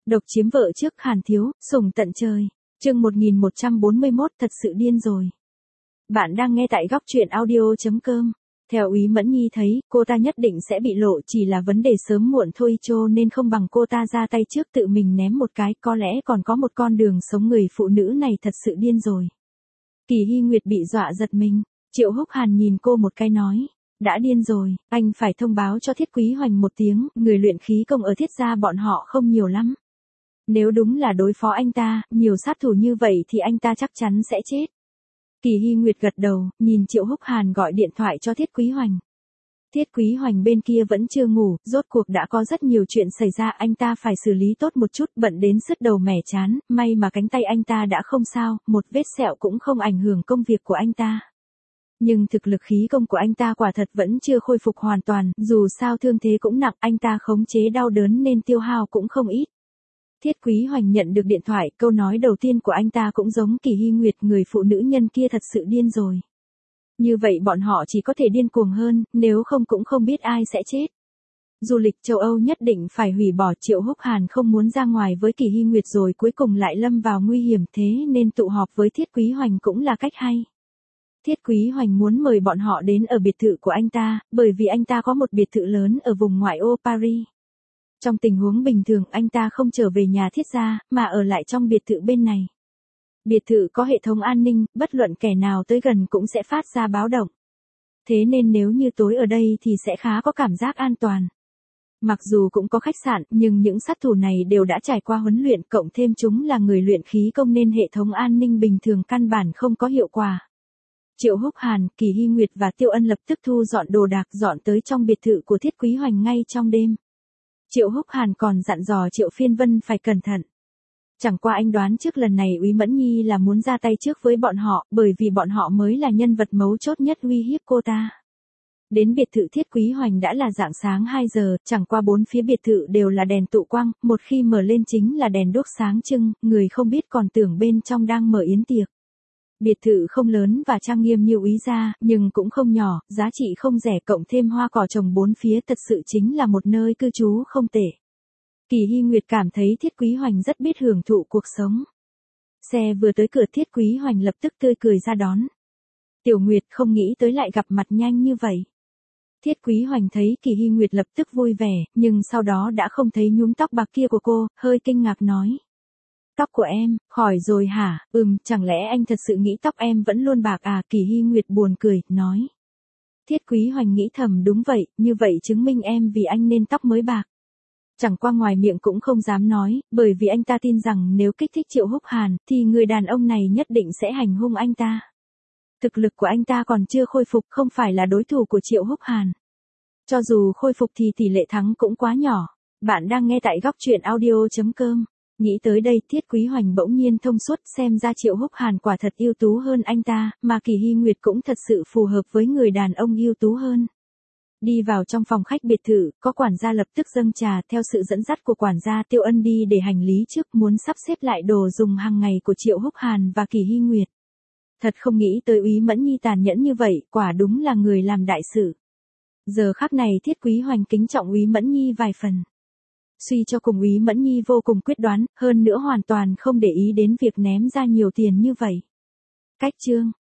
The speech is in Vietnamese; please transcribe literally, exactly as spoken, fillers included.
Độc chiếm vợ trước Hàn Thiếu, sủng tận trời. Chương một nghìn một trăm bốn mươi mốt thật sự điên rồi. Bạn đang nghe tại góc truyện audio chấm com. Theo Úy Mẫn Nhi thấy, cô ta nhất định sẽ bị lộ, chỉ là vấn đề sớm muộn thôi, cho nên không bằng cô ta ra tay trước tự mình ném một cái, có lẽ còn có một con đường sống. Người phụ nữ này thật sự điên rồi. Kỳ Hy Nguyệt bị dọa giật mình. Triệu Húc Hàn nhìn cô một cái nói, đã điên rồi, anh phải thông báo cho Thiết Quý Hoành một tiếng, người luyện khí công ở Thiết gia bọn họ không nhiều lắm. Nếu đúng là đối phó anh ta, nhiều sát thủ như vậy thì anh ta chắc chắn sẽ chết. Kỳ Hy Nguyệt gật đầu, nhìn Triệu Húc Hàn gọi điện thoại cho Thiết Quý Hoành. Thiết Quý Hoành bên kia vẫn chưa ngủ, rốt cuộc đã có rất nhiều chuyện xảy ra, anh ta phải xử lý tốt một chút, bận đến sứt đầu mẻ chán, may mà cánh tay anh ta đã không sao, một vết sẹo cũng không ảnh hưởng công việc của anh ta. Nhưng thực lực khí công của anh ta quả thật vẫn chưa khôi phục hoàn toàn, dù sao thương thế cũng nặng, anh ta khống chế đau đớn nên tiêu hao cũng không ít. Thiết Quý Hoành nhận được điện thoại, câu nói đầu tiên của anh ta cũng giống Kỳ Hy Nguyệt, người phụ nữ nhân kia thật sự điên rồi. Như vậy bọn họ chỉ có thể điên cuồng hơn, nếu không cũng không biết ai sẽ chết. Du lịch châu Âu nhất định phải hủy bỏ, Triệu Húc Hàn không muốn ra ngoài với Kỳ Hy Nguyệt rồi cuối cùng lại lâm vào nguy hiểm, thế nên tụ họp với Thiết Quý Hoành cũng là cách hay. Thiết Quý Hoành muốn mời bọn họ đến ở biệt thự của anh ta, bởi vì anh ta có một biệt thự lớn ở vùng ngoại ô Paris. Trong tình huống bình thường anh ta không trở về nhà Thiết gia, mà ở lại trong biệt thự bên này. Biệt thự có hệ thống an ninh, bất luận kẻ nào tới gần cũng sẽ phát ra báo động. Thế nên nếu như tối ở đây thì sẽ khá có cảm giác an toàn. Mặc dù cũng có khách sạn, nhưng những sát thủ này đều đã trải qua huấn luyện, cộng thêm chúng là người luyện khí công nên hệ thống an ninh bình thường căn bản không có hiệu quả. Triệu Húc Hàn, Kỳ Hy Nguyệt và Tiêu Ân lập tức thu dọn đồ đạc, dọn tới trong biệt thự của Thiết Quý Hoành ngay trong đêm. Triệu Húc Hàn còn dặn dò Triệu Phiên Vân phải cẩn thận. Chẳng qua anh đoán trước lần này Úy Mẫn Nhi là muốn ra tay trước với bọn họ, bởi vì bọn họ mới là nhân vật mấu chốt nhất uy hiếp cô ta. Đến biệt thự Thiết Quý Hoành đã là rạng sáng hai giờ, chẳng qua bốn phía biệt thự đều là đèn tụ quang, một khi mở lên chính là đèn đuốc sáng trưng, người không biết còn tưởng bên trong đang mở yến tiệc. Biệt thự không lớn và trang nghiêm như Úy gia, nhưng cũng không nhỏ, giá trị không rẻ, cộng thêm hoa cỏ trồng bốn phía, thật sự chính là một nơi cư trú không tệ. Kỳ Hy Nguyệt cảm thấy Thiết Quý Hoành rất biết hưởng thụ cuộc sống. Xe vừa tới cửa, Thiết Quý Hoành lập tức tươi cười ra đón. Tiểu Nguyệt, không nghĩ tới lại gặp mặt nhanh như vậy. Thiết Quý Hoành thấy Kỳ Hy Nguyệt lập tức vui vẻ, nhưng sau đó đã không thấy nhúm tóc bạc kia của cô, hơi kinh ngạc nói. Tóc của em, khỏi rồi hả? Ừm, chẳng lẽ anh thật sự nghĩ tóc em vẫn luôn bạc à? Kỳ Hy Nguyệt buồn cười, nói. Thiết Quý Hoành nghĩ thầm, đúng vậy, như vậy chứng minh em vì anh nên tóc mới bạc. Chẳng qua ngoài miệng cũng không dám nói, bởi vì anh ta tin rằng nếu kích thích Triệu Húc Hàn, thì người đàn ông này nhất định sẽ hành hung anh ta. Thực lực của anh ta còn chưa khôi phục, không phải là đối thủ của Triệu Húc Hàn. Cho dù khôi phục thì tỷ lệ thắng cũng quá nhỏ. Bạn đang nghe tại góc truyện audio chấm com. Nghĩ tới đây, Thiết Quý Hoành bỗng nhiên thông suốt, xem ra Triệu Húc Hàn quả thật ưu tú hơn anh ta, mà Kỳ Hy Nguyệt cũng thật sự phù hợp với người đàn ông ưu tú hơn. Đi vào trong phòng khách biệt thự, có quản gia lập tức dâng trà, theo sự dẫn dắt của quản gia Tiêu Ân đi để hành lý trước, muốn sắp xếp lại đồ dùng hàng ngày của Triệu Húc Hàn và Kỳ Hy Nguyệt. Thật không nghĩ tới Úy Mẫn Nhi tàn nhẫn như vậy, quả đúng là người làm đại sự. Giờ khắc này Thiết Quý Hoành kính trọng Úy Mẫn Nhi vài phần. Suy cho cùng Úy Mẫn Nhi vô cùng quyết đoán, hơn nữa hoàn toàn không để ý đến việc ném ra nhiều tiền như vậy. Cách chương